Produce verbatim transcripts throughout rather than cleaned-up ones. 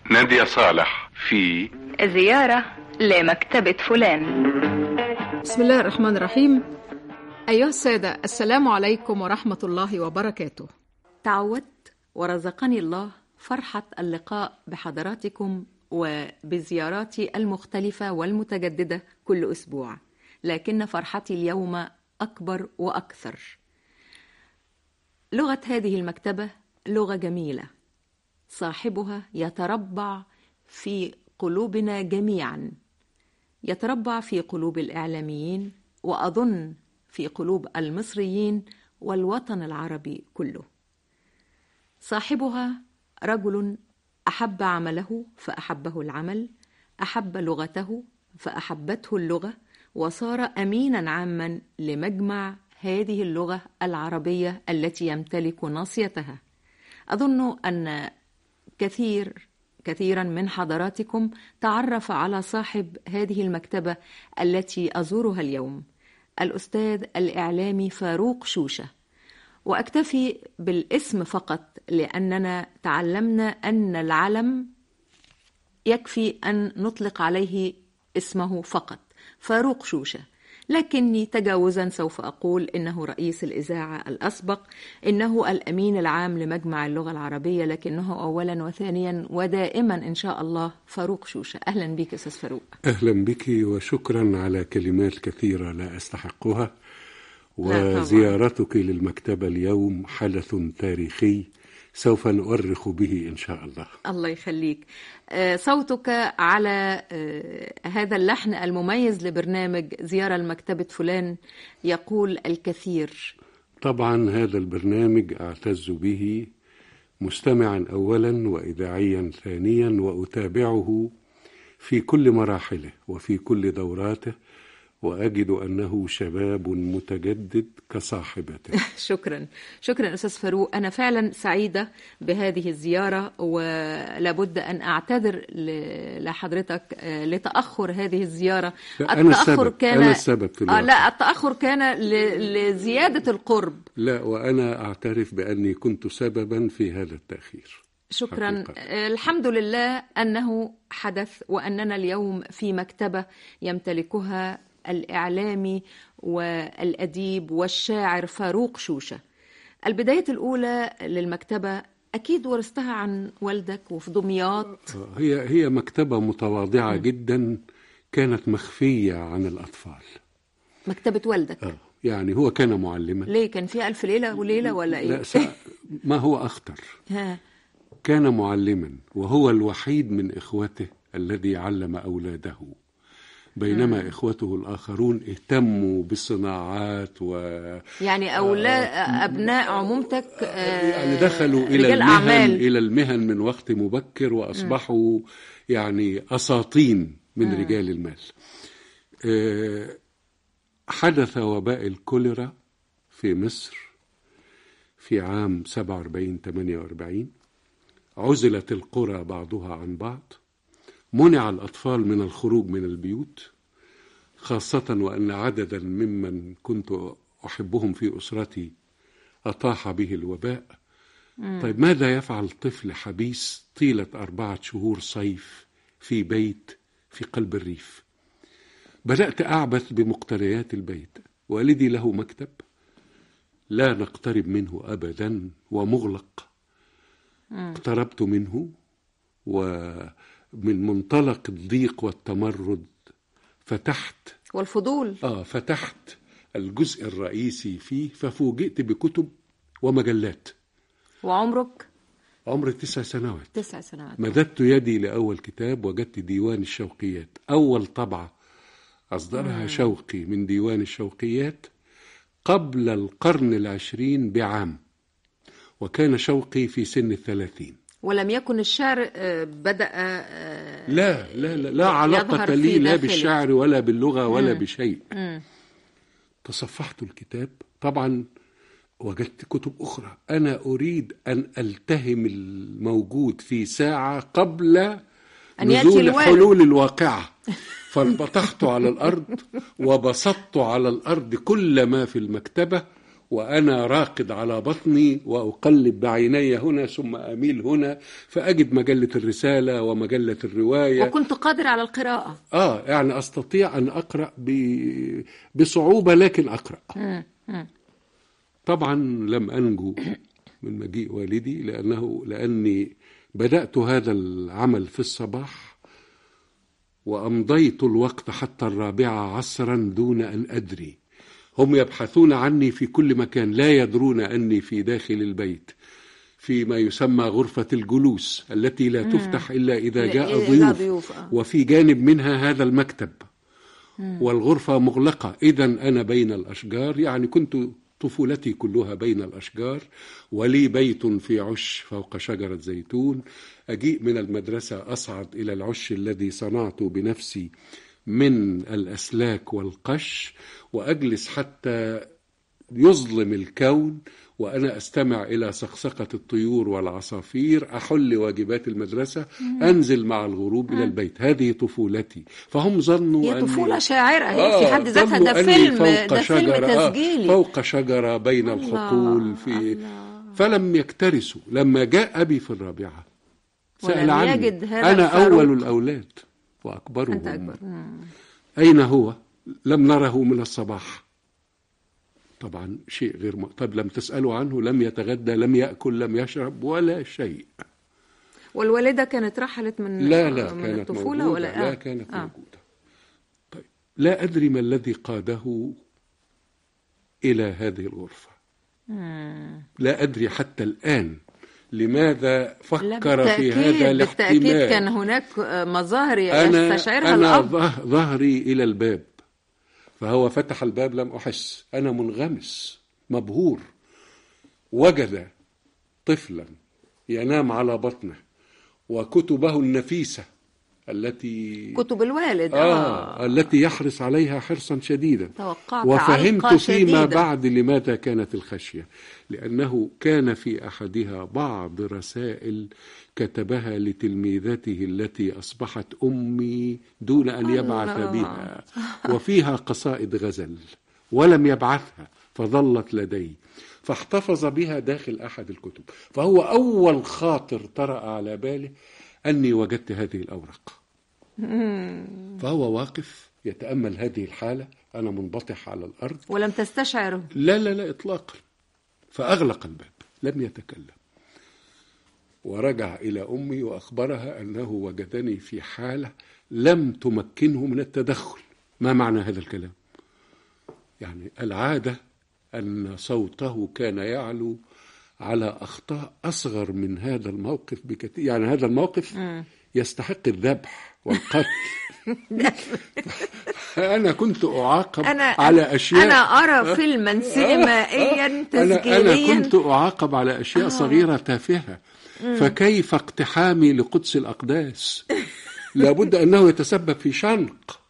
نادية صالح في زيارة لمكتبة فلان. بسم الله الرحمن الرحيم. أيها السادة، السلام عليكم ورحمة الله وبركاته. تعودت ورزقني الله فرحة اللقاء بحضراتكم وبزياراتي المختلفة والمتجددة كل أسبوع، لكن فرحتي اليوم أكبر وأكثر. لغة هذه المكتبة لغة جميلة، صاحبها يتربع في قلوبنا جميعا، يتربع في قلوب الإعلاميين، وأظن في قلوب المصريين والوطن العربي كله. صاحبها رجل أحب عمله فأحبه العمل، أحب لغته فأحبته اللغة، وصار أمينا عاما لمجمع هذه اللغة العربية التي يمتلك ناصيتها. أظن أن كثير كثيرا من حضراتكم تعرف على صاحب هذه المكتبة التي أزورها اليوم، الأستاذ الإعلامي فاروق شوشة. وأكتفي بالاسم فقط لأننا تعلمنا أن العلم يكفي أن نطلق عليه اسمه فقط، فاروق شوشة. لكني تجاوزا سوف أقول إنه رئيس الإذاعة الأسبق، إنه الأمين العام لمجمع اللغة العربية، لكنه أولا وثانيا ودائما إن شاء الله فاروق شوشة. أهلا بك أستاذ فاروق. أهلا بك وشكرا على كلمات كثيرة لا أستحقها. وزيارتك للمكتبة اليوم حدث تاريخي سوف نؤرخ به إن شاء الله. الله يخليك. صوتك على هذا اللحن المميز لبرنامج زيارة لمكتبة فلان يقول الكثير. طبعا هذا البرنامج أعتز به مستمعا أولا وإذاعيا ثانيا، وأتابعه في كل مراحله وفي كل دوراته، وأجد أنه شباب متجدد كصاحبته. شكرا شكرا أستاذ فاروق. أنا فعلا سعيدة بهذه الزيارة، ولابد أن أعتذر لحضرتك لتأخر هذه الزيارة. أنا السبب. كان أنا السبب في الوقت. لا، التأخر كان لزيادة القرب. لا، وأنا أعترف بأني كنت سببا في هذا التأخير. شكرا. حقيقة. الحمد لله أنه حدث، وأننا اليوم في مكتبة يمتلكها الإعلامي والأديب والشاعر فاروق شوشة. البداية الأولى للمكتبة أكيد ورثتها عن والدك وفي دمياط. هي هي مكتبة متواضعة م. جدا، كانت مخفية عن الأطفال. مكتبة والدك؟ آه. يعني هو كان معلما. ليه، كان فيها ألف ليلة وليلة ولا إيه؟ لا سا... ما هو أخطر. ها. كان معلما، وهو الوحيد من إخوته الذي علم أولاده، بينما مم. إخوته الآخرون اهتموا بالصناعات و يعني أولاد آه أبناء عمومتك آه يعني دخلوا إلى المهن إلى المهن من وقت مبكر، وأصبحوا مم. يعني أساطين من مم. رجال المال. آه حدث وباء الكوليرا في مصر في عام سبعة وأربعين ثمانية وأربعين، عزلت القرى بعضها عن بعض، منع الأطفال من الخروج من البيوت، خاصة وأن عددا ممن كنت أحبهم في أسرتي أطاح به الوباء. مم. طيب ماذا يفعل طفل حبيس طيلة أربعة شهور صيف في بيت في قلب الريف؟ بدأت أعبث بمقتنيات البيت. والدي له مكتب لا نقترب منه أبدا ومغلق. مم. اقتربت منه، ومن منطلق الضيق والتمرد فتحت والفضول آه فتحت الجزء الرئيسي فيه، ففوجئت بكتب ومجلات. وعمرك؟ عمري تسع سنوات. تسع سنوات. مددت يدي لأول كتاب، وجدت ديوان الشوقيات، أول طبعة أصدرها مم. شوقي من ديوان الشوقيات قبل القرن العشرين بعام، وكان شوقي في سن الثلاثين. ولم يكن الشعر بدأ لا لا لا, لا علاقة لي لا بالشعر ولا باللغة ولا مم. بشيء. مم. تصفحت الكتاب، طبعا وجدت كتب أخرى. أنا أريد أن ألتهم الموجود في ساعة قبل أن نزول حلول الواقعة. فانبطحت على الأرض وبسطت على الأرض كل ما في المكتبة، وأنا راقد على بطني وأقلب بعيني هنا ثم أميل هنا فأجد مجلة الرسالة ومجلة الرواية. وكنت قادر على القراءة. آه يعني أستطيع أن أقرأ بصعوبة لكن أقرأ. مم. مم. طبعا لم أنجو من مجيء والدي لأنه لأني بدأت هذا العمل في الصباح وأمضيت الوقت حتى الرابعة عصرا دون أن أدري. هم يبحثون عني في كل مكان، لا يدرون أني في داخل البيت فيما يسمى غرفة الجلوس التي لا تفتح إلا إذا جاء ضيوف، وفي جانب منها هذا المكتب والغرفة مغلقة. إذن أنا بين الأشجار، يعني كنت طفولتي كلها بين الأشجار، ولي بيت في عش فوق شجرة زيتون. أجيء من المدرسة أصعد إلى العش الذي صنعته بنفسي من الأسلاك والقش، وأجلس حتى يظلم الكون وأنا أستمع إلى سقسقة الطيور والعصافير، أحل واجبات المدرسة، أنزل مع الغروب إلى البيت. هذه طفولتي. فهم ظنوا هي طفولة شاعرة آه في حد ذاتها. ده فيلم ده فيلم تسجيلي فوق شجرة بين الله الحقول في الله. فلم يكترثوا. لما جاء أبي في الرابعة سأل عني، أنا أول الأولاد وأكبرهم. أنت أكبر. أين هو؟ لم نره من الصباح. طبعا شيء غير م... طب لم تسألوا عنه؟ لم يتغدى، لم يأكل، لم يشرب ولا شيء. والوالدة كانت رحلت من لا لا من كانت الطفولة موجودة. ولا لا آه. كانت آه. موجودة. لا أدري ما الذي قاده إلى هذه الغرفة. مم. لا أدري حتى الآن لماذا فكر في هذا الاحتمال. بالتأكيد كان هناك مظاهر يستشعرها أنا الأب. أنا ظهري إلى الباب، فهو فتح الباب لم أحس. أنا منغمس مبهور. وجد طفلا ينام على بطنه وكتبه النفيسة التي كتب الوالد آه, آه. التي يحرص عليها حرصا شديدا. توقعت وفهمت علقة فيما شديدة. بعد لماذا كانت الخشية، لأنه كان في أحدها بعض رسائل كتبها لتلميذته التي أصبحت أمي دون أن يبعث بها، وفيها قصائد غزل ولم يبعثها فظلت لدي، فاحتفظ بها داخل أحد الكتب. فهو أول خاطر طرأ على باله أني وجدت هذه الأوراق. فهو واقف يتأمل هذه الحالة، أنا منبطح على الأرض. ولم تستشعره؟ لا لا لا إطلاقا. فأغلق الباب لم يتكلم، ورجع إلى أمي وأخبرها أنه وجدني في حالة لم تمكنه من التدخل. ما معنى هذا الكلام؟ يعني العادة أن صوته كان يعلو على أخطاء أصغر من هذا الموقف بكثير. يعني هذا الموقف م. يستحق الذبح والقتل. أنا كنت أعاقب أنا على أشياء. أنا أرى فيلما سينمائيا تسجيليا. أنا, أنا كنت أعاقب على أشياء آه. صغيرة تافهة. فكيف اقتحامي لقدس الأقداس؟ لابد أنه يتسبب في شنق.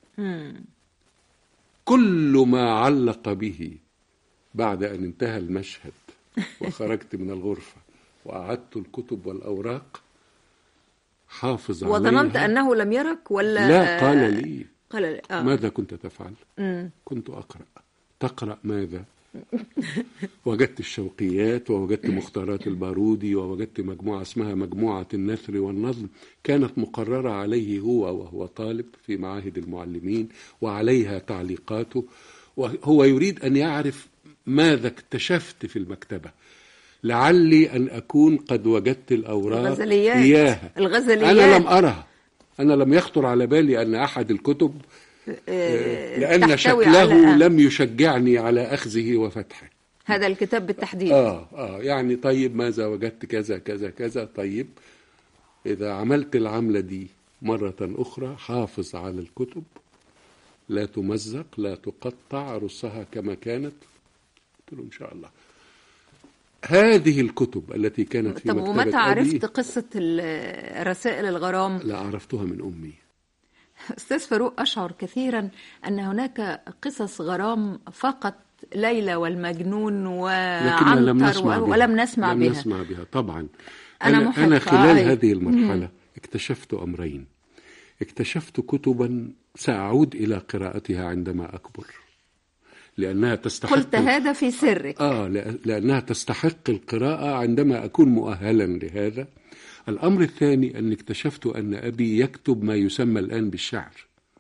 كل ما علق به بعد أن انتهى المشهد وخرجت من الغرفة وأعدت الكتب والأوراق حافظ عليها. وظننت أنه لم يرك ولا؟ لا، قال لي. قال لي آه. ماذا كنت تفعل؟ مم. كنت أقرأ. تقرأ ماذا؟ وجدت الشوقيات، ووجدت مختارات البارودي، ووجدت مجموعة اسمها مجموعة النثر والنظم، كانت مقررة عليه هو وهو طالب في معاهد المعلمين، وعليها تعليقاته. وهو يريد أن يعرف ماذا اكتشفت في المكتبة، لعلي أن أكون قد وجدت الأوراق الغزليات. إياها. الغزليات أنا لم أرها. أنا لم يخطر على بالي أن أحد الكتب لأن شكله لم يشجعني على أخذه وفتحه. هذا الكتاب بالتحديد. آه آه يعني طيب ماذا وجدت؟ كذا كذا كذا. طيب إذا عملت العملة دي مرة أخرى حافظ على الكتب، لا تمزق، لا تقطع، رصها كما كانت. قلت له إن شاء الله. هذه الكتب التي كانت في مكتبة أبي. طب ومتى عرفت قصة رسائل الغرام؟ لا، عرفتها من أمي. أستاذ فاروق، أشعر كثيرا أن هناك قصص غرام فقط ليلى والمجنون وعنتر لم نسمع و... بها. ولم نسمع لم بها. نسمع بها طبعا. أنا, أنا, أنا, أنا خلال آه. هذه المرحلة اكتشفت أمرين. اكتشفت كتبا سأعود إلى قراءتها عندما أكبر، لأنها تستحق قلت هذا في سرك. آه لأنها تستحق القراءة عندما أكون مؤهلا لهذا. الأمر الثاني أن اكتشفت أن أبي يكتب ما يسمى الآن بالشعر.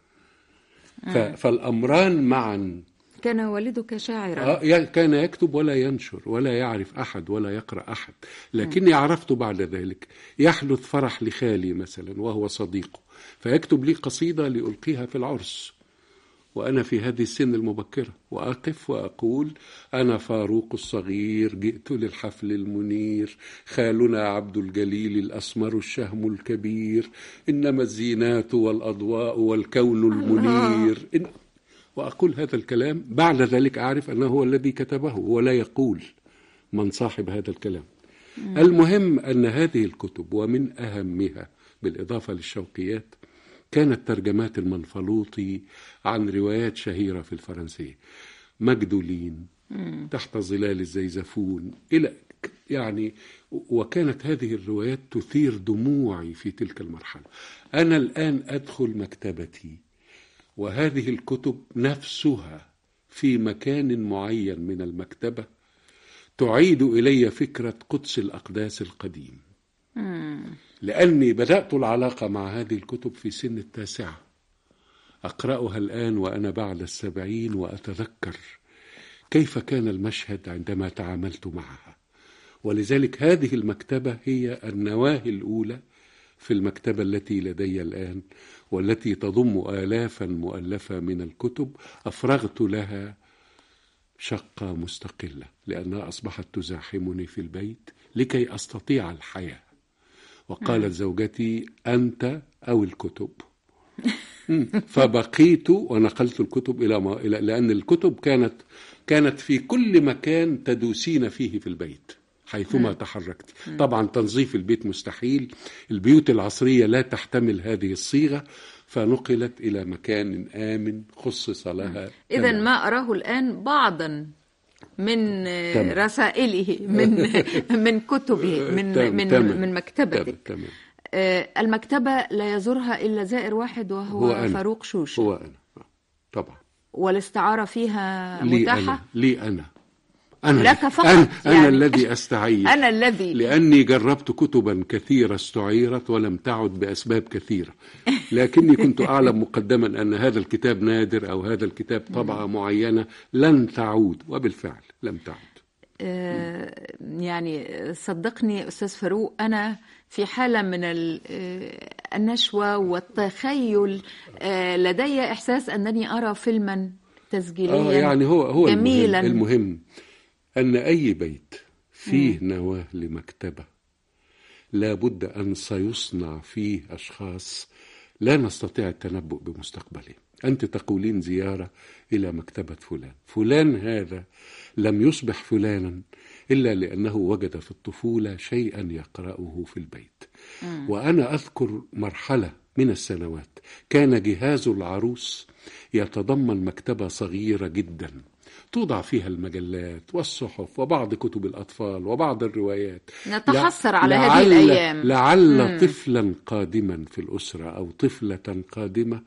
فالأمران معا. كان والدك شاعرا؟ آه كان يكتب ولا ينشر ولا يعرف أحد ولا يقرأ أحد، لكني عرفت بعد ذلك. يحدث فرح لخالي مثلا وهو صديقه، فيكتب لي قصيدة لألقيها في العرس وأنا في هذه السن المبكرة، وأقف وأقول: أنا فاروق الصغير جئت للحفل المنير، خالنا عبد الجليل الأسمر الشهم الكبير، إنما الزينات والأضواء والكون المنير. إن... وأقول هذا الكلام. بعد ذلك أعرف أنه هو الذي كتبه ولا يقول من صاحب هذا الكلام. مم. المهم أن هذه الكتب ومن أهمها بالإضافة للشوقيات كانت ترجمات المنفلوطي عن روايات شهيرة في الفرنسية، مجدولين، مم. تحت ظلال الزيزفون، إلى يعني. وكانت هذه الروايات تثير دموعي في تلك المرحلة. أنا الآن أدخل مكتبتي وهذه الكتب نفسها في مكان معين من المكتبة تعيد إلي فكرة قدس الأقداس القديم. مم. لأني بدأت العلاقة مع هذه الكتب في سن التاسعة، أقرأها الآن وأنا بعد السبعين، وأتذكر كيف كان المشهد عندما تعاملت معها. ولذلك هذه المكتبة هي النواة الأولى في المكتبة التي لدي الآن، والتي تضم آلافا مؤلفة من الكتب أفرغت لها شقة مستقلة، لأنها أصبحت تزاحمني في البيت لكي أستطيع الحياة. وقالت زوجتي: أنت أو الكتب. فبقيت ونقلت الكتب إلى ما... لأن الكتب كانت كانت في كل مكان تدوسين فيه في البيت حيثما تحركت. طبعا تنظيف البيت مستحيل، البيوت العصرية لا تحتمل هذه الصيغة، فنقلت إلى مكان آمن خصص لها. إذن ما أراه الآن بعضا من تمام. رسائله من من كتبه من تمام. من تمام. من مكتبته. تمام. آه المكتبة لا يزورها إلا زائر واحد وهو هو فاروق شوشة. هو أنا طبعا. والاستعارة فيها لي متاحة؟ أنا. لي أنا أنا لك فقط. أنا, يعني أنا الذي أستعير. أنا الذي لأني جربت كتبا كثيرة استعيرت ولم تعد بأسباب كثيرة، لكني كنت أعلم مقدما أن هذا الكتاب نادر أو هذا الكتاب طبعة معينة لن تعود، وبالفعل لم تعود. آه يعني صدقني أستاذ فاروق، أنا في حالة من النشوة والتخيل. آه لدي إحساس أنني أرى فيلما تسجيليا آه يعني هو هو جميلا. المهم, المهم أن أي بيت فيه مم. نواة لمكتبة لا بد أن سيصنع فيه أشخاص لا نستطيع التنبؤ بمستقبله. أنت تقولين زيارة إلى مكتبة فلان، فلان هذا لم يصبح فلانا إلا لأنه وجد في الطفولة شيئا يقرأه في البيت. مم. وأنا أذكر مرحلة من السنوات كان جهاز العروس يتضمن مكتبة صغيرة جدا توضع فيها المجلات والصحف وبعض كتب الأطفال وبعض الروايات. نتحسر على هذه الأيام. لعل مم. طفلا قادما في الأسرة أو طفلة قادمة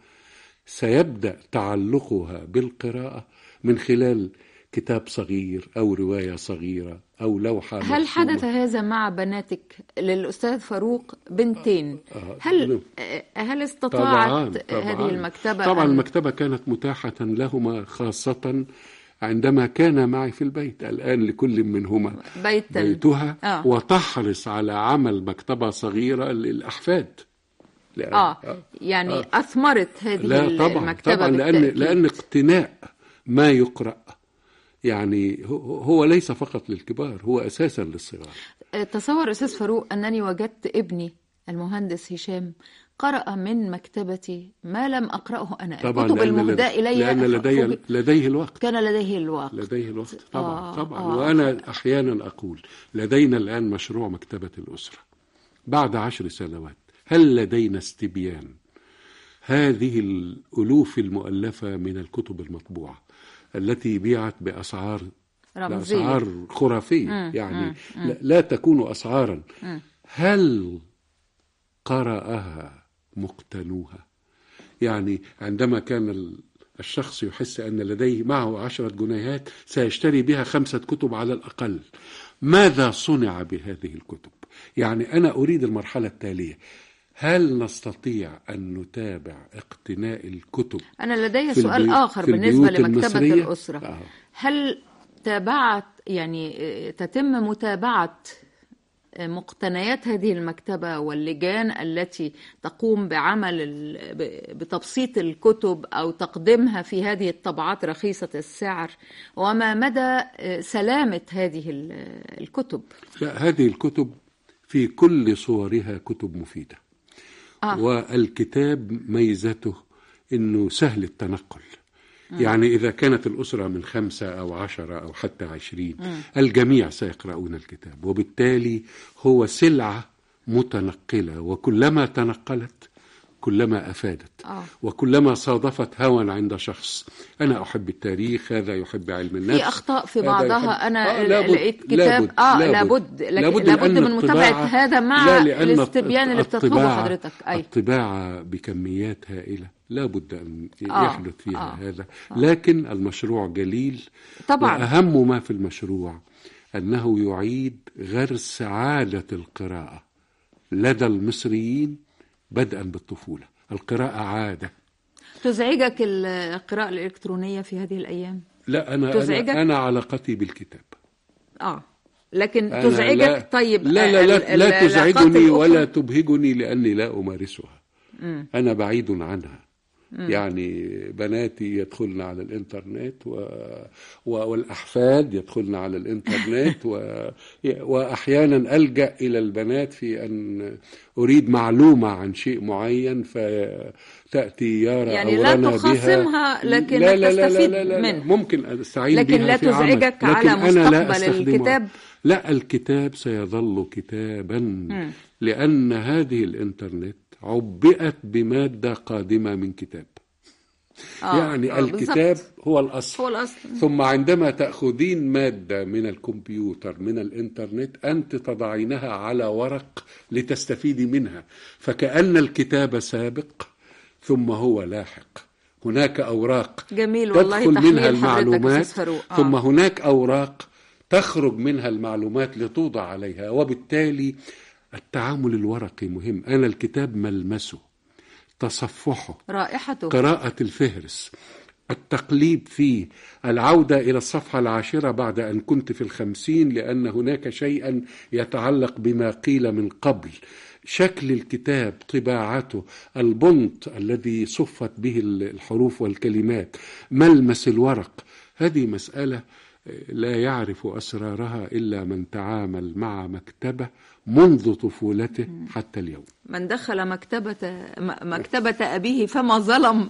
سيبدأ تعلقها بالقراءة من خلال كتاب صغير أو رواية صغيرة أو لوحة. هل مرسومة. حدث هذا مع بناتك؟ للأستاذ فاروق بنتين، هل هل استطاعت طبعاً طبعاً هذه المكتبة؟ طبعا أن... المكتبة كانت متاحة لهما، خاصة عندما كان معي في البيت. الآن لكل منهما بيتا. بيتها آه. وتحرص على عمل مكتبة صغيرة للأحفاد. لأن آه. آه. يعني آه. أثمرت هذه لا طبعًا المكتبة طبعًا لأن, لأن اقتناء ما يقرأ يعني هو ليس فقط للكبار، هو أساسا للصغار. تصور أستاذ فاروق أنني وجدت ابني المهندس هشام قرأ من مكتبتي ما لم أقرأه أنا. الكتب المهداة إلي لأن لدي لديه الوقت. كان لديه الوقت. لديه الوقت طبعا آه طبعا آه. وأنا أحيانا أقول لدينا الآن مشروع مكتبة الأسرة بعد عشر سنوات. هل لدينا استبيان هذه الألوف المؤلفة من الكتب المطبوعة التي بيعت بأسعار رمزية. بأسعار خرافية مم. يعني مم. لا, لا تكون أسعارا. مم. هل قرأها مقتنوها؟ يعني عندما كان الشخص يحس أن لديه معه عشرة جنيهات سيشتري بها خمسة كتب على الأقل. ماذا صنع بهذه الكتب؟ يعني أنا أريد المرحلة التالية، هل نستطيع أن نتابع اقتناء الكتب؟ أنا لدي سؤال آخر بالنسبة لمكتبة الأسرة. آه. هل تابعت يعني تتم متابعة مقتنيات هذه المكتبة واللجان التي تقوم بعمل بتبسيط الكتب أو تقديمها في هذه الطبعات رخيصة السعر، وما مدى سلامة هذه الكتب؟ لا، هذه الكتب في كل صورها كتب مفيدة. آه. والكتاب ميزته أنه سهل التنقل. يعني إذا كانت الأسرة من خمسة أو عشرة أو حتى عشرين م. الجميع سيقرؤون الكتاب، وبالتالي هو سلعة متنقلة، وكلما تنقلت كلما أفادت. آه. وكلما صادفت هوى عند شخص. أنا أحب التاريخ، هذا يحب علم النفس، في أخطاء في بعضها. أنا آه لقيت كتاب لابد آه لابد لابد, لابد من متابعة هذا مع الاستبيان اللي بتطلبه حضرتك. أي. الطباعة بكميات هائلة لابد أن آه. يحدث فيها آه. هذا. لكن المشروع جليل طبعا. وأهم ما في المشروع أنه يعيد غرس عادة القراءة لدى المصريين بدءا بالطفولة. القراءة عادة. تزعجك القراءة الإلكترونية في هذه الأيام؟ لا، أنا تزعجك؟ أنا, أنا علاقتي بالكتاب. آه لكن تزعجك؟ لا طيب لا لا, لا, لا تزعجني ولا تبهجني لأني لا أمارسها. م. أنا بعيد عنها. م. يعني بناتي يدخلن على الإنترنت و... و... والأحفاد يدخلن على الإنترنت و... وأحيانا ألجأ إلى البنات في أن أريد معلومة عن شيء معين فتأتي يارا يعني أو رنا بها. لا تخاصمها لكن لا لا لا تستفيد لا لا لا لا. منه. ممكن أستعين لكن بها لا في عمل. تزعجك على مستقبل الكتاب؟ لا، الكتاب سيظل كتابا. م. لأن هذه الإنترنت عبئت بمادة قادمة من كتاب. آه يعني آه الكتاب هو الأصل. هو الأصل. ثم عندما تأخذين مادة من الكمبيوتر من الإنترنت أنت تضعينها على ورق لتستفيدي منها، فكأن الكتاب سابق ثم هو لاحق. هناك أوراق جميل والله تدخل منها المعلومات آه. ثم هناك أوراق تخرج منها المعلومات لتوضع عليها، وبالتالي التعامل الورقي مهم. أنا الكتاب ملمسه، تصفحه، رائحته، قراءة الفهرس، التقليب فيه، العودة إلى الصفحة العاشرة بعد أن كنت في الخمسين لأن هناك شيئا يتعلق بما قيل من قبل، شكل الكتاب، طباعته، البنط الذي صفت به الحروف والكلمات، ملمس الورق. هذه مسألة لا يعرف أسرارها إلا من تعامل مع مكتبة منذ طفولته حتى اليوم. من دخل مكتبة مكتبة أبيه فما ظلم.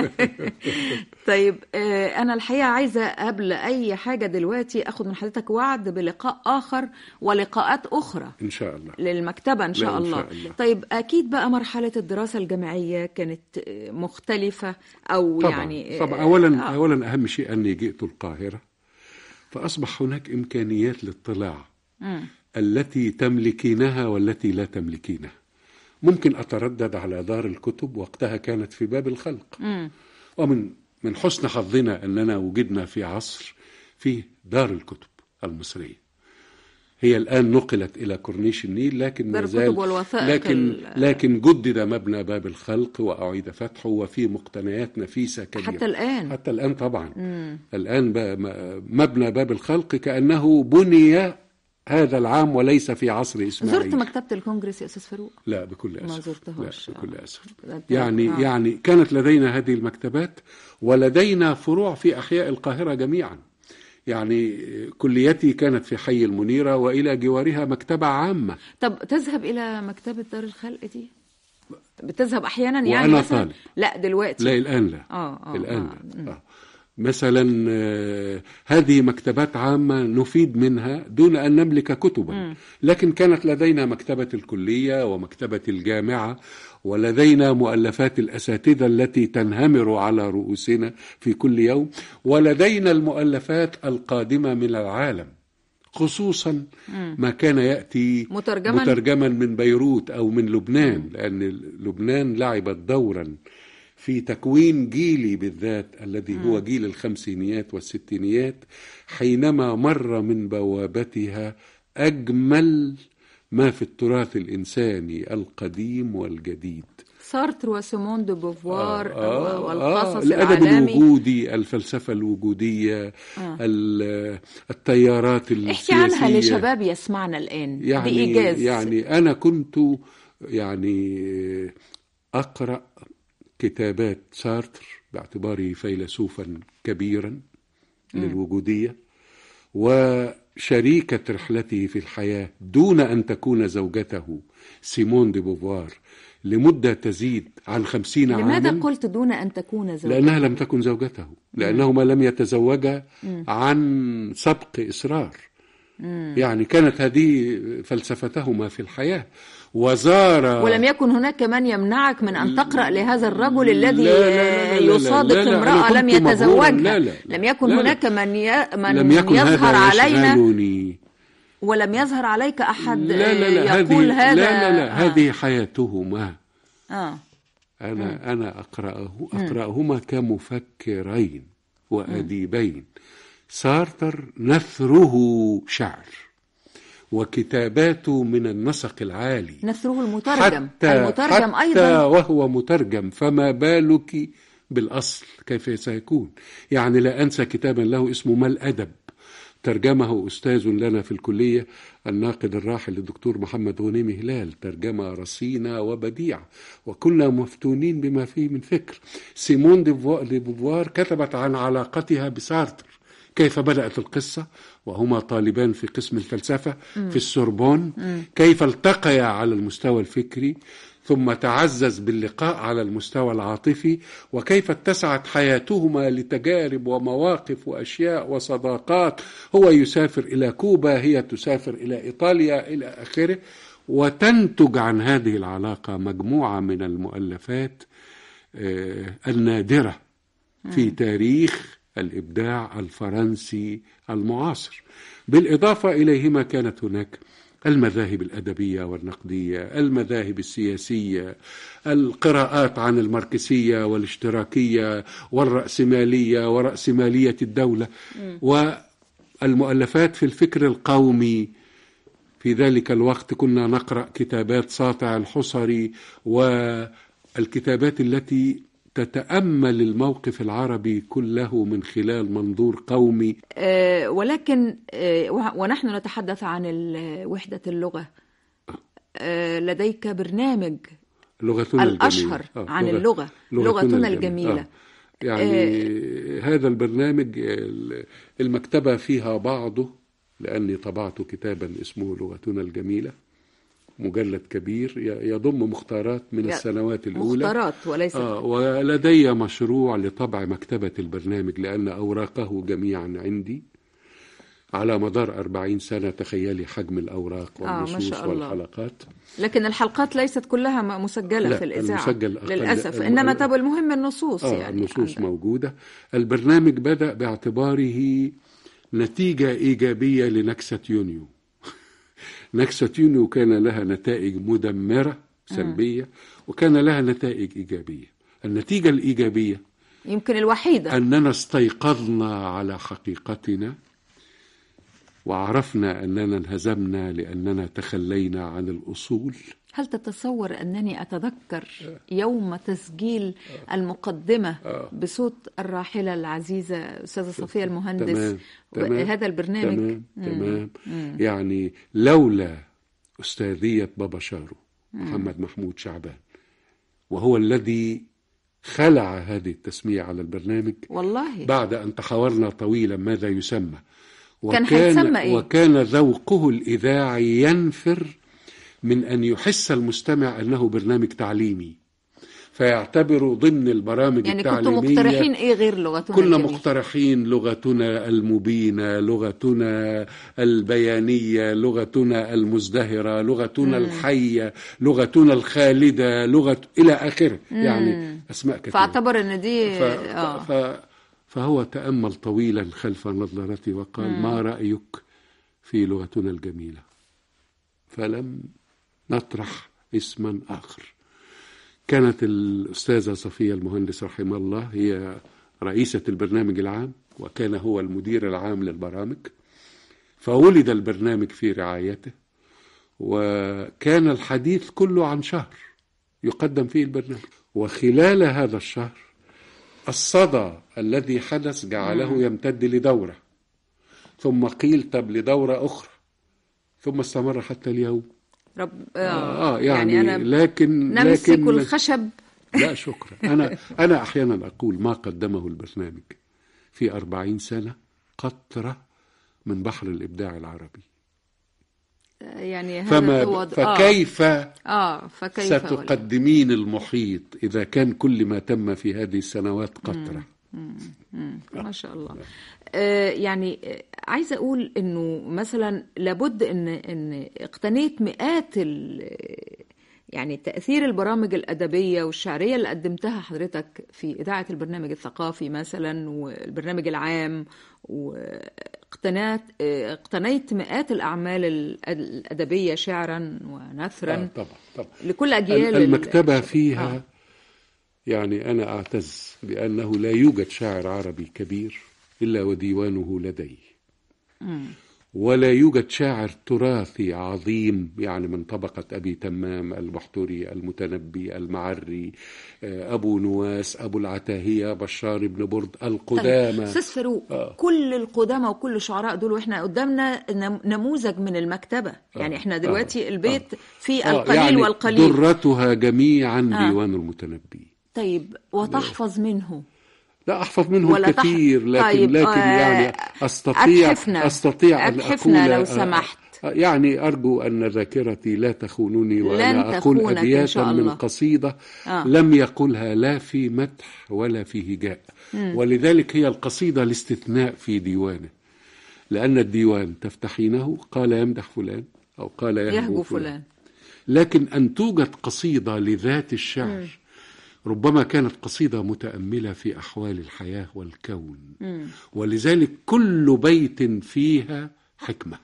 طيب أنا الحقيقة عايزة قبل أي حاجة دلوقتي أخذ من حضرتك وعد بلقاء آخر ولقاءات أخرى إن شاء الله للمكتبة إن شاء, الله. إن شاء الله. طيب أكيد بقى مرحلة الدراسة الجامعية كانت مختلفة أو طبعا يعني طبعا أولا آه. أولا أهم شيء أني جئت القاهرة فأصبح هناك إمكانيات للاطلاع م. التي تملكينها والتي لا تملكينها. ممكن أتردد على دار الكتب، وقتها كانت في باب الخلق. م. ومن من حسن حظنا أننا وجدنا في عصر فيه دار الكتب المصرية. هي الآن نقلت إلى كورنيش النيل، لكن ما زال لكن لكن جدد مبنى باب الخلق وأعيد فتحه، وفي مقتنيات نفيسة كبيرة حتى الآن. حتى الآن طبعا. مم. الآن مبنى باب الخلق كأنه بني هذا العام وليس في عصر إسماعيل. زرت مكتبة الكونغرس يا أستاذ فاروق؟ لا بكل أسف. ما زرتهاش. لا بكل أسف. يعني آه. يعني كانت لدينا هذه المكتبات، ولدينا فروع في أحياء القاهرة جميعا. يعني كليتي كانت في حي المنيرة وإلى جوارها مكتبة عامة. طب تذهب إلى مكتبة دار الخلق دي؟ بتذهب أحيانا يعني؟ وأنا طالب. لا دلوقتي. لا الآن لا. آه آه الآن آه. لا. آه. مثلا آه هذه مكتبات عامة نفيد منها دون أن نملك كتبا. م. لكن كانت لدينا مكتبة الكلية ومكتبة الجامعة، ولدينا مؤلفات الأساتذة التي تنهمر على رؤوسنا في كل يوم، ولدينا المؤلفات القادمة من العالم، خصوصا ما كان يأتي مترجما, مترجما من بيروت أو من لبنان، لأن لبنان لعبت دورا في تكوين جيلي بالذات الذي هو جيل الخمسينيات والستينيات، حينما مر من بوابتها أجمل ما في التراث الإنساني القديم والجديد. سارتر وسيمون دو بوفوار آه آه والقصص آه الأدب العالمي، الوجودي، الفلسفة الوجودية، آه التيارات السياسية. احكي عنها لشباب يسمعنا الآن يعني بإيجاز. يعني أنا كنت يعني أقرأ كتابات سارتر باعتباره فيلسوفا كبيرا م. للوجودية وشريكة رحلته في الحياة دون أن تكون زوجته سيمون دي بوفوار لمدة تزيد عن خمسين عاما. لماذا قلت دون أن تكون زوجته؟ لأنها لم تكن زوجته، لأنهما لم يتزوجا عن سبق إصرار. مم. يعني كانت هذه فلسفتهما في الحياة. وزار ولم يكن هناك من يمنعك من أن تقرأ لهذا الرجل الذي يصادق لا لا امرأة لم يتزوجها. لا لا لا. لم يكن لا لا. هناك من, ي... من لم يكن يظهر علينا يشغلني. ولم يظهر عليك أحد لا لا لا. يقول هذه هذا. لا لا لا. آه. هذه حياتهما. آه. أنا م. أنا أقرأه أقرأهما كمفكرين وأديبين. سارتر نثره شعر وكتاباته من النسق العالي، نثره المترجم حتى المترجم حتى أيضا وهو مترجم، فما بالك بالأصل كيف سيكون. يعني لا أنسى كتابا له اسمه ما الأدب، ترجمه أستاذ لنا في الكلية الناقد الراحل الدكتور محمد غنيمي هلال، ترجمة رصينة وبديعة وكنا مفتونين بما فيه من فكر. سيمون دي بوفوار كتبت عن علاقتها بسارتر، كيف بدأت القصة وهما طالبان في قسم الفلسفة م. في السوربون، م. كيف التقيا على المستوى الفكري ثم تعزز باللقاء على المستوى العاطفي، وكيف اتسعت حياتهما لتجارب ومواقف وأشياء وصداقات. هو يسافر إلى كوبا، هي تسافر إلى إيطاليا إلى آخره، وتنتج عن هذه العلاقة مجموعة من المؤلفات النادرة في تاريخ الإبداع الفرنسي المعاصر. بالإضافة إليهما كانت هناك المذاهب الأدبية والنقدية، المذاهب السياسية، القراءات عن الماركسية والاشتراكية والرأسمالية ورأسمالية الدولة، والمؤلفات في الفكر القومي. في ذلك الوقت كنا نقرأ كتابات ساطع الحصري والكتابات التي تتأمل الموقف العربي كله من خلال منظور قومي. أه ولكن أه ونحن نتحدث عن وحدة اللغة، أه لديك برنامج لغتنا الأشهر الجميلة. عن لغة اللغة لغتنا, لغتنا الجميلة, الجميلة. آه. يعني أه هذا البرنامج المكتبة فيها بعضه، لأني طبعت كتابا اسمه لغتنا الجميلة، مجلد كبير يضم مختارات من السنوات الأولى، مختارات وليس آه ولدي مشروع لطبع مكتبة البرنامج، لأن أوراقه جميعا عندي على مدار أربعين سنة. تخيلي حجم الأوراق والنصوص آه والحلقات. لكن الحلقات ليست كلها مسجلة في الإذاعة للأسف، إنما طب المهم النصوص آه يعني النصوص عندك. موجودة. البرنامج بدأ باعتباره نتيجة إيجابية لنكسة يونيو. نكسة يونيو كان لها نتائج مدمرة سلبية وكان لها نتائج إيجابية. النتيجة الإيجابية يمكن الوحيدة أننا استيقظنا على حقيقتنا وعرفنا أننا انهزمنا لأننا تخلينا عن الأصول. هل تتصور أنني أتذكر يوم تسجيل المقدمة بصوت الراحلة العزيزة أستاذة صفية المهندس تمام. تمام. هذا البرنامج تمام. تمام. يعني لولا أستاذية بابا شارو محمد محمود شعبان، وهو الذي خلع هذه التسمية على البرنامج والله بعد أن تحاورنا طويلا ماذا يسمى، كان هيسمى إيه؟ وكان ذوقه الإذاعي ينفر من أن يحس المستمع أنه برنامج تعليمي، فيعتبروا ضمن البرامج يعني التعليمية. يعني كنتم مقترحين إيه غير لغتنا؟ كنا الجميل. مقترحين لغتنا المبينة، لغتنا البيانية، لغتنا المزدهرة، لغتنا مم. الحية، لغتنا الخالدة، لغة إلى آخره، يعني أسماء كثيرة. فاعتبر أن دي ف... آه. ف... فهو تأمل طويلا خلف نظرتي وقال مم. ما رأيك في لغتنا الجميلة؟ فلم نطرح اسما آخر. كانت الأستاذة صفية المهندس رحمه الله هي رئيسة البرنامج العام، وكان هو المدير العام للبرامج، فولد البرنامج في رعايته، وكان الحديث كله عن شهر يقدم فيه البرنامج، وخلال هذا الشهر الصدى الذي حدث جعله يمتد لدورة، ثم قيل طب لدورة أخرى، ثم استمر حتى اليوم. رب آه, آه يعني, يعني أنا لكن نمسك لكن الخشب. لا شكرا. أنا أنا أحيانا أقول ما قدمه البرنامج في أربعين سنة قطرة من بحر الإبداع العربي. يعني فما هذا فكيف, آه. آه فكيف ستقدمين المحيط إذا كان كل ما تم في هذه السنوات قطرة؟ مم. مم. ما شاء الله. آه يعني آه عايزة أقول إنه مثلا لابد إن إن اقتنيت مئات يعني تأثير البرامج الأدبية والشعرية اللي قدمتها حضرتك في إذاعة البرنامج الثقافي مثلا والبرنامج العام، واقتنيت اقتنيت مئات الأعمال الأدبية شعرا ونثرا. آه طبعا طبعا. لكل أجيال المكتبة فيها آه. يعني أنا أعتز بأنه لا يوجد شاعر عربي كبير إلا وديوانه لدي، م. ولا يوجد شاعر تراثي عظيم يعني من طبقة أبي تمام، البحتري، المتنبي، المعري، أبو نواس، أبو العتاهية، بشار بن برد، القدامى. أستاذ فاروق، آه. كل القدامى وكل الشعراء دول وإحنا قدامنا نموذج من المكتبة. آه. يعني إحنا دلوقتي آه. البيت آه. في آه. القليل يعني والقليل، درتها جميعا آه. ديوان المتنبي. طيب وتحفظ منه؟ لا أحفظ منه الكثير، لكن طيب لكن آه يعني أستطيع أتحفنا. أستطيع أن أقول لو سمحت. آه يعني أرجو أن ذاكرتي لا تخونني وأنا أقول أبياتا من قصيدة آه. لم يقلها لا في مدح ولا في هجاء، م. ولذلك هي القصيدة الاستثناء في ديوانه، لأن الديوان تفتحينه قال يمدح فلان أو قال يهجو فلان. فلان، لكن أن توجد قصيدة لذات الشعر م. ربما كانت قصيدة متأملة في أحوال الحياة والكون، م. ولذلك كل بيت فيها حكمة.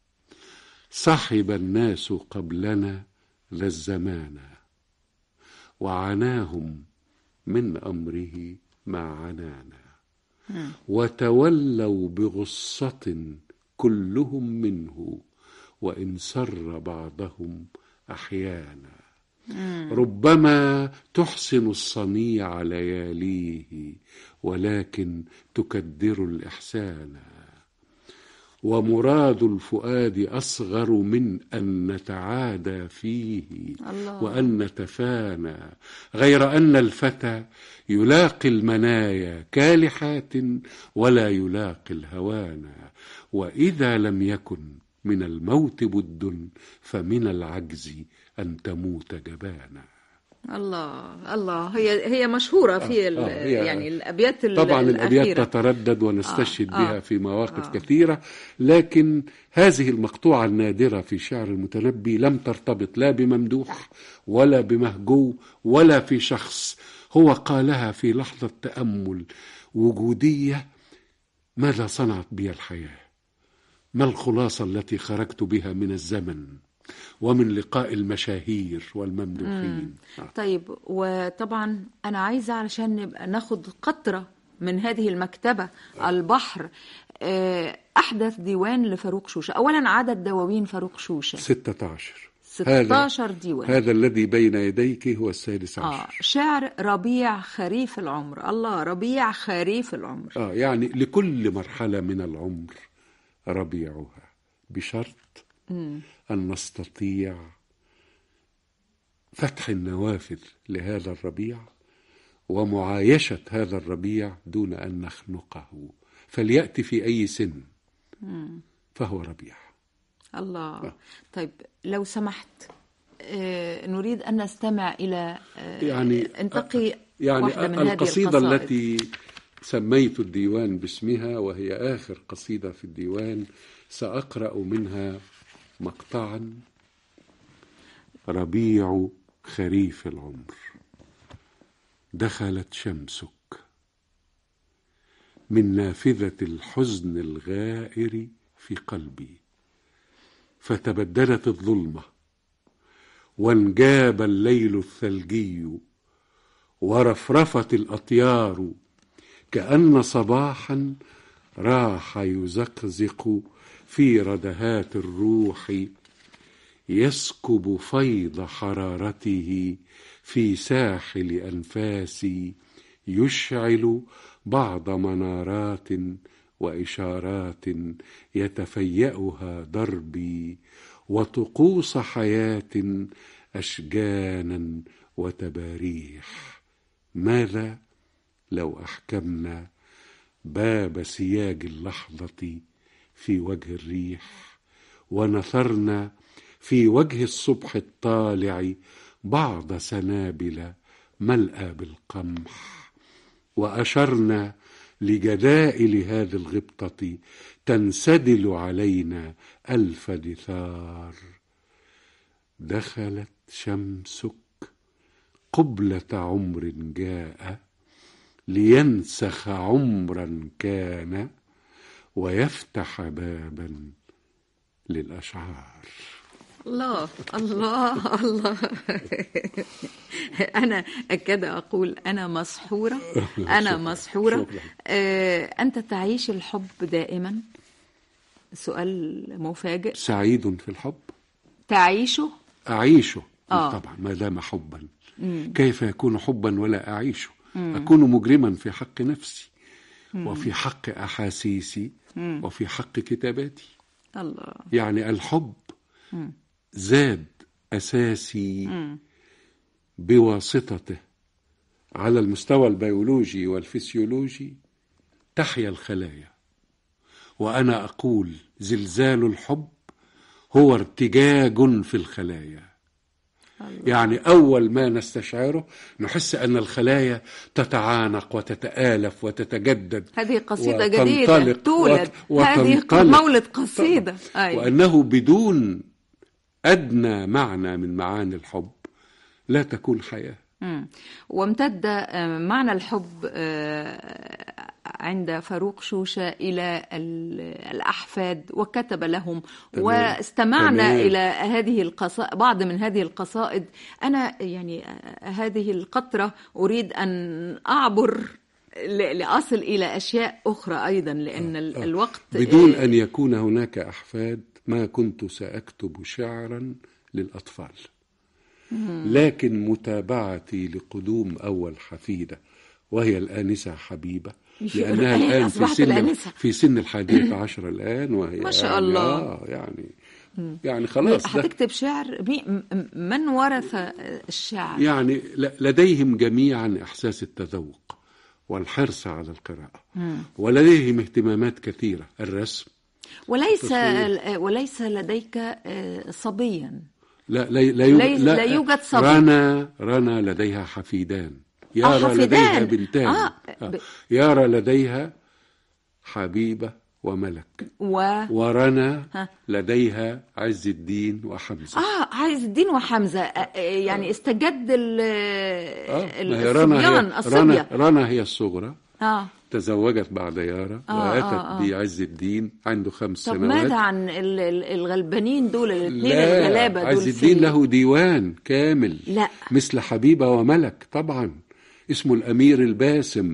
صحب الناس قبلنا ذا الزمان وعناهم من أمره ما عنانا، م. وتولوا بغصة كلهم منه وإن سر بعضهم أحيانا. ربما تحسن الصنيع لياليه ولكن تكدر الإحسان، ومراد الفؤاد أصغر من أن نتعادى فيه الله. وأن نتفانى، غير أن الفتى يلاقي المنايا كالحات ولا يلاقي الهوانا، وإذا لم يكن من الموت بد فمن العجز أن تموت جبانا. الله الله، هي هي مشهورة في آه آه يعني الأبيات طبعا الأخيرة. الأبيات تتردد ونستشهد آه بها آه في مواقف آه كثيرة، لكن هذه المقطوعة النادرة في شعر المتنبي لم ترتبط لا بممدوح ولا بمهجو ولا في شخص، هو قالها في لحظة تأمل وجودية. ماذا صنعت بي الحياة؟ ما الخلاصة التي خرجت بها من الزمن ومن لقاء المشاهير والممدوحين؟ آه. طيب، وطبعا أنا عايزة علشان نبقى ناخد قطرة من هذه المكتبة آه. البحر، أحدث ديوان لفاروق شوشة. أولا عدد دواوين فاروق شوشة ستة عشر ستة عشر ديوان. هذا الذي بين يديك هو السادس عشر. آه. شعر ربيع خريف العمر. الله، ربيع خريف العمر. آه يعني لكل مرحلة من العمر ربيعها، بشرط م. أن نستطيع فتح النوافذ لهذا الربيع ومعايشة هذا الربيع دون أن نخنقه، فليأتي في أي سن م. فهو ربيع. الله آه. طيب لو سمحت، آه نريد أن نستمع إلى آه يعني انتقي يعني واحدة من القصيدة هذه التي سميت الديوان باسمها وهي آخر قصيدة في الديوان، سأقرأ منها مقطعا. ربيع خريف العمر، دخلت شمسك من نافذة الحزن الغائر في قلبي، فتبدلت الظلمة وانجاب الليل الثلجي ورفرفت الأطيار، كأن صباحا راح يزقزق في ردهات الروح، يسكب فيض حرارته في ساحل أنفاسي، يشعل بعض منارات وإشارات يتفيأها دربي، وطقوس حياة أشجانا وتباريح. ماذا لو أحكمنا باب سياج اللحظة في وجه الريح، ونثرنا في وجه الصبح الطالع بعض سنابل ملأى بالقمح، وأشرنا لجدائل هذه الغبطة تنسدل علينا ألف دثار. دخلت شمسك قبلة عمر جاء، لينسخ عمرا كان، ويفتح بابا للأشعار. الله الله الله. أنا أكاد أقول أنا مسحورة، أنا مسحورة. آه، أنت تعيش الحب دائما؟ سؤال مفاجئ. سعيد في الحب؟ تعيشه؟ أعيشه آه. طبعا، ما دام حبا. مم. كيف يكون حبا ولا أعيشه؟ مم. أكون مجرما في حق نفسي، مم. وفي حق أحاسيسي، مم. وفي حق كتاباتي. الله. يعني الحب مم. زاد أساسي مم. بواسطته على المستوى البيولوجي والفسيولوجي تحيا الخلايا. وأنا أقول زلزال الحب هو ارتجاج في الخلايا. الله. يعني أول ما نستشعره نحس أن الخلايا تتعانق وتتآلف وتتجدد. هذه قصيدة جديدة تولد، هذه مولد قصيدة. أيوة. وأنه بدون أدنى معنى من معاني الحب لا تكون حياة. مم. وامتد معنى الحب عند فاروق شوشة إلى الأحفاد وكتب لهم، تمام. واستمعنا تمام. إلى هذه القصائد، بعض من هذه القصائد. أنا يعني هذه القطرة أريد أن أعبر لأصل إلى أشياء أخرى أيضا، لأن آه. الوقت بدون أن يكون هناك أحفاد ما كنت سأكتب شعرا للأطفال. لكن متابعتي لقدوم أول حفيدة وهي الآنسة حبيبة، لأنها الآن في سن في سن الحادية عشر الآن، وهي ما شاء يعني الله آه يعني يعني خلاص هتكتب شعر. من ورث الشعر؟ يعني لديهم جميعا إحساس التذوق والحرص على القراءة، مم. ولديهم اهتمامات كثيرة، الرسم. وليس تصوير. وليس لديك صبيا؟ لا لا لا يوجد, لا لا يوجد صبي. رنا رنا لديها حفيدان. يارا آه لديها بنتان. آه. آه. يارا لديها حبيبة وملك، و... ورنا ها. لديها عز الدين وحمزة. اه عز الدين وحمزة. آه يعني استجد ال آه. الصبيان رنا, رنا هي الصغرى. اه تزوجت بعد يارا، آه وأتت آه آه. بعز الدين عنده خمس طب سنوات. ماذا عن الغلبانين دول الاثنين الغلابة دول؟ عز الدين له ديوان كامل، لا. مثل حبيبة وملك طبعا، اسمه الأمير الباسم.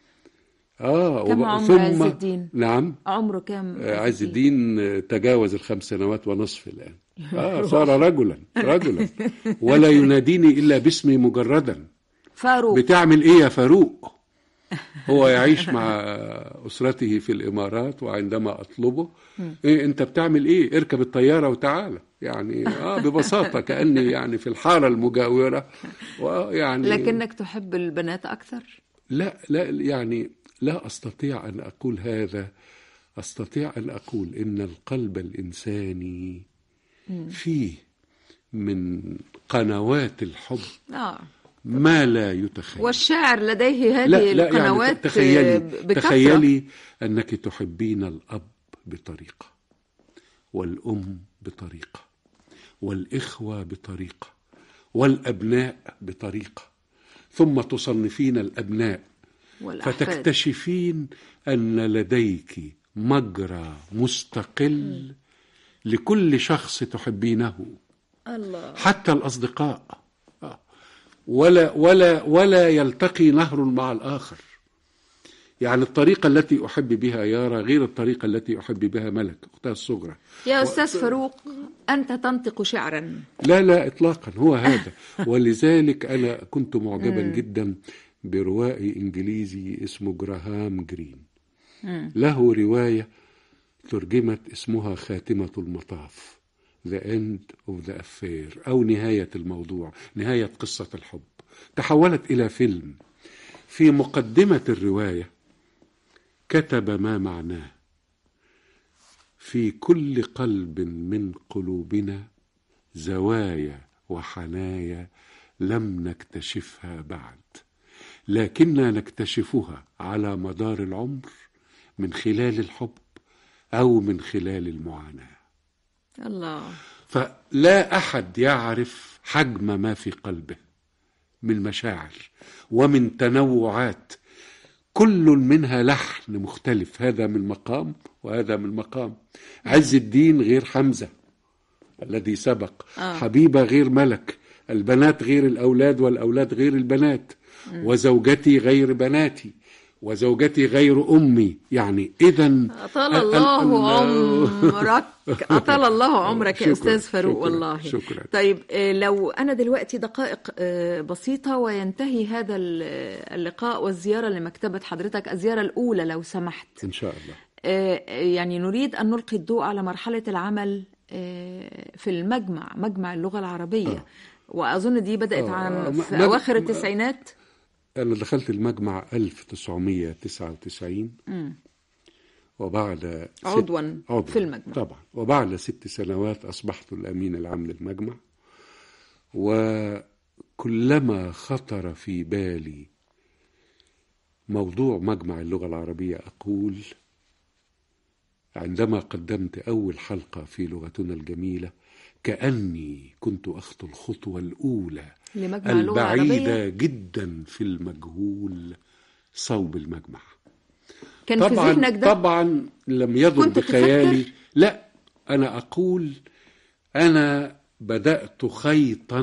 آه كم عمر ثم... عز الدين؟ نعم عمره كم؟ عز الدين تجاوز الخمس سنوات ونصف الآن. آه صار رجلا رجلا ولا يناديني إلا باسمي مجردا. فاروق. بتعمل إيه يا فاروق؟ هو يعيش مع أسرته في الإمارات، وعندما أطلبه إيه أنت بتعمل إيه؟ اركب الطيارة وتعالى. يعني آه ببساطة كأني يعني في الحارة المجاورة. ويعني لكنك تحب البنات أكثر؟ لا لا يعني لا أستطيع أن أقول هذا. أستطيع أن أقول إن القلب الإنساني فيه من قنوات الحب آه. ما لا يتخيل. والشاعر لديه هذه لا لا القنوات. يعني تخيلي, بكثرة. تخيلي أنك تحبين الأب بطريقة، والأم بطريقة، والإخوة بطريقة، والأبناء بطريقة، ثم تصنفين الأبناء والأحفاد. فتكتشفين أن لديك مجرى مستقل لكل شخص تحبينه. الله. حتى الأصدقاء. ولا ولا ولا يلتقي نهر مع الآخر. يعني الطريقة التي أحب بها يارا غير الطريقة التي أحب بها ملك أختها الصغرى. يا أستاذ فاروق، أنت تنطق شعرا. لا لا إطلاقا، هو هذا. ولذلك أنا كنت معجبا جدا بروائي إنجليزي اسمه جراهام جرين. له رواية ترجمت اسمها خاتمة المطاف، The End of the Affair، أو نهاية الموضوع، نهاية قصة الحب. تحولت إلى فيلم. في مقدمة الرواية كتب ما معناه: في كل قلب من قلوبنا زوايا وحنايا لم نكتشفها بعد، لكننا نكتشفها على مدار العمر من خلال الحب أو من خلال المعاناة. الله. فلا أحد يعرف حجم ما في قلبه من مشاعر ومن تنوعات، كل منها لحن مختلف، هذا من مقام وهذا من مقام. عز الدين غير حمزة الذي سبق، آه. حبيبة غير ملك، البنات غير الأولاد والأولاد غير البنات، م. وزوجتي غير بناتي، وزوجتي غير أمي. يعني إذن أطال الله عمرك، أطال الله عمرك يا أستاذ فاروق. والله شكرا. طيب لو أنا دلوقتي دقائق بسيطة وينتهي هذا اللقاء والزيارة لمكتبة حضرتك، الزيارة الأولى لو سمحت إن شاء الله. يعني نريد أن نلقي الضوء على مرحلة العمل في المجمع، مجمع اللغة العربية. آه. وأظن دي بدأت آه. عن في أواخر التسعينات. أنا دخلت المجمع ألف وتسعمائة وتسعة وتسعين، م. وبعد عضوا عضو في المجمع طبعا، وبعد ست سنوات أصبحت الأمين العام للمجمع. وكلما خطر في بالي موضوع مجمع اللغة العربية أقول، عندما قدمت أول حلقة في لغتنا الجميلة كأني كنت أخطو الخطوة الأولى البعيدة جدا في المجهول صوب المجمع. كان طبعا في ذهنك ده؟ طبعا لم يضر بخيالي. لا، أنا أقول أنا بدأت خيطا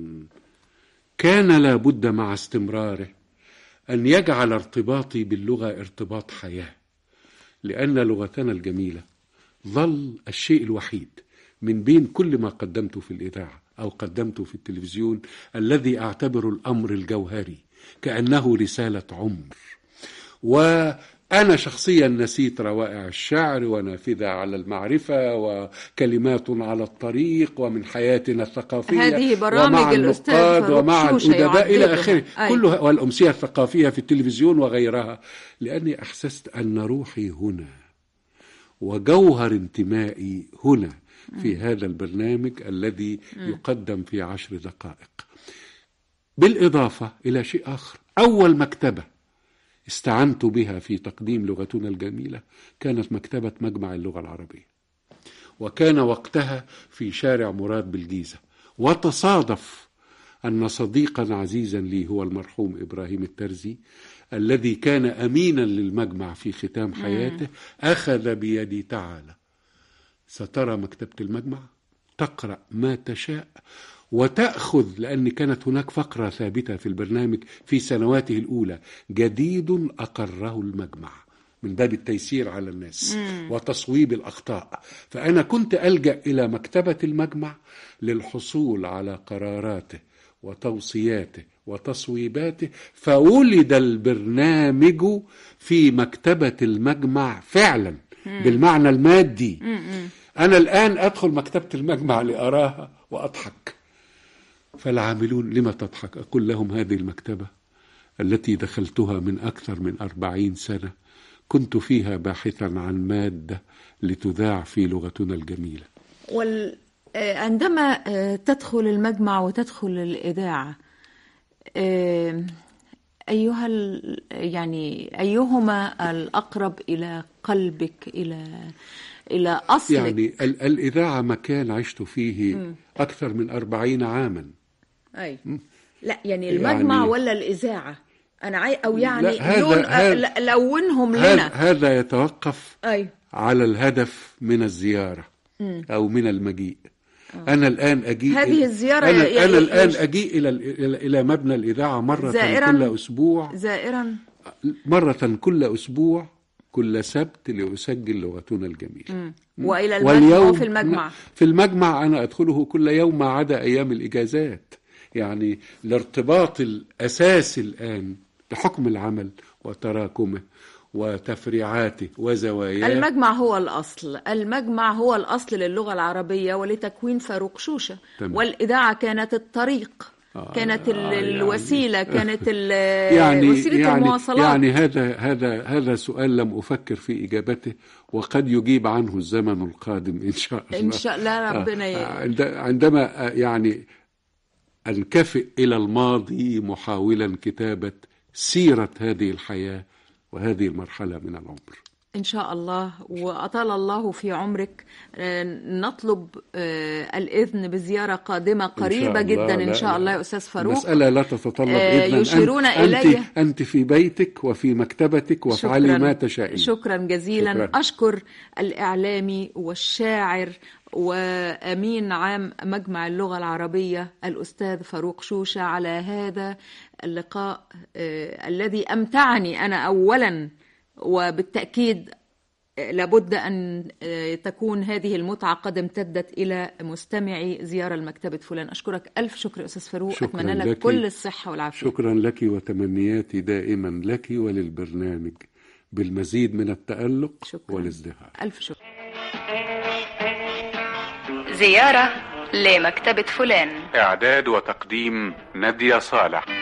كان لابد مع استمراره أن يجعل ارتباطي باللغة ارتباط حياة، لأن لغتنا الجميلة ظل الشيء الوحيد من بين كل ما قدمته في الإذاعة أو قدمته في التلفزيون الذي أعتبر الأمر الجوهري كأنه رسالة عمر. وأنا شخصيا نسيت روائع الشعر ونافذة على المعرفة وكلمات على الطريق ومن حياتنا الثقافية، هذه برامج الأستاذ ومع الأدباء إلى آخره، كلها، والأمسية الثقافية في التلفزيون وغيرها، لأني أحسست أن روحي هنا وجوهر انتمائي هنا في هذا البرنامج الذي يقدم في عشر دقائق. بالإضافة إلى شيء آخر، أول مكتبة استعنت بها في تقديم لغتنا الجميلة كانت مكتبة مجمع اللغة العربية، وكان وقتها في شارع مراد بالجيزة. وتصادف أن صديقا عزيزا لي هو المرحوم إبراهيم الترزي الذي كان أمينا للمجمع في ختام حياته أخذ بيدي: تعالى سترى مكتبة المجمع، تقرأ ما تشاء وتأخذ، لأن كانت هناك فقرة ثابتة في البرنامج في سنواته الأولى: جديد أقره المجمع، من باب التيسير على الناس مم. وتصويب الأخطاء. فأنا كنت ألجأ إلى مكتبة المجمع للحصول على قراراته وتوصياته وتصويباته، فولد البرنامج في مكتبة المجمع فعلا مم. بالمعنى المادي. مم. أنا الآن أدخل مكتبة المجمع لأراها وأضحك، فالعاملون: لما تضحك؟ أقول لهم: هذه المكتبة التي دخلتها من أكثر من أربعين سنة كنت فيها باحثا عن مادة لتذاع في لغتنا الجميلة. وعندما تدخل المجمع وتدخل الإذاعة، أيها يعني أيهما الأقرب إلى قلبك، إلى إلى أصلك؟ يعني ال- الإذاعة مكان عشت فيه م. أكثر من أربعين عاما. أي م. لا يعني المجمع يعني ولا الإذاعة؟ أنا عاي... أو يعني هذا لون هذا لونهم لنا. هذا يتوقف أي. على الهدف من الزيارة م. أو من المجيء. أنا الآن أجي هذه الزيارة أنا, ي- أنا ي- الآن يش- أجي إلى إلى إلى مبنى الإذاعة مرة زائراً؟ كل أسبوع زائرا. مرة كل أسبوع كل سبت لأسجل لغتنا الجميلة. وإلى المجمع واليوم وفي المجمع في المجمع أنا أدخله كل يوم ما عدا أيام الإجازات. يعني الارتباط الأساسي الآن لحكم العمل وتراكمه وتفريعاته وزواياه. المجمع هو الأصل، المجمع هو الأصل للغة العربية ولتكوين فاروق شوشة. تمام. والإذاعة كانت الطريق، آه كانت ال- آه يعني الوسيلة، كانت ال- يعني وسيلة يعني المواصلات. يعني هذا هذا هذا سؤال لم أفكر في إجابته، وقد يجيب عنه الزمن القادم إن شاء الله. إن شاء الله ربنا ي... آه عند- عندما آه يعني أنكفئ إلى الماضي محاولا كتابة سيرة هذه الحياة وهذه المرحلة من العمر. إن شاء الله، وأطال الله في عمرك. نطلب الإذن بزيارة قادمة قريبة جدا إن شاء الله يا أستاذ فاروق. المسألة لا تتطلب إذنا. يشيرون أنت, إلي. أنت, أنت في بيتك وفي مكتبتك وافعلي ما تشائين. شكرا جزيلا. شكرا. أشكر الإعلامي والشاعر وأمين عام مجمع اللغة العربية الأستاذ فاروق شوشة على هذا اللقاء آه الذي أمتعني أنا أولا، وبالتأكيد لابد أن تكون هذه المتعة قد امتدت إلى مستمعي زيارة لمكتبة فلان. أشكرك ألف شكر أستاذ فاروق، أتمنى لك كل الصحة والعافية. شكرا لك، وتمنياتي دائما لك وللبرنامج بالمزيد من التألق شكرا. والازدهار. ألف شكر. زيارة لمكتبة فلان. إعداد وتقديم نادية صالح.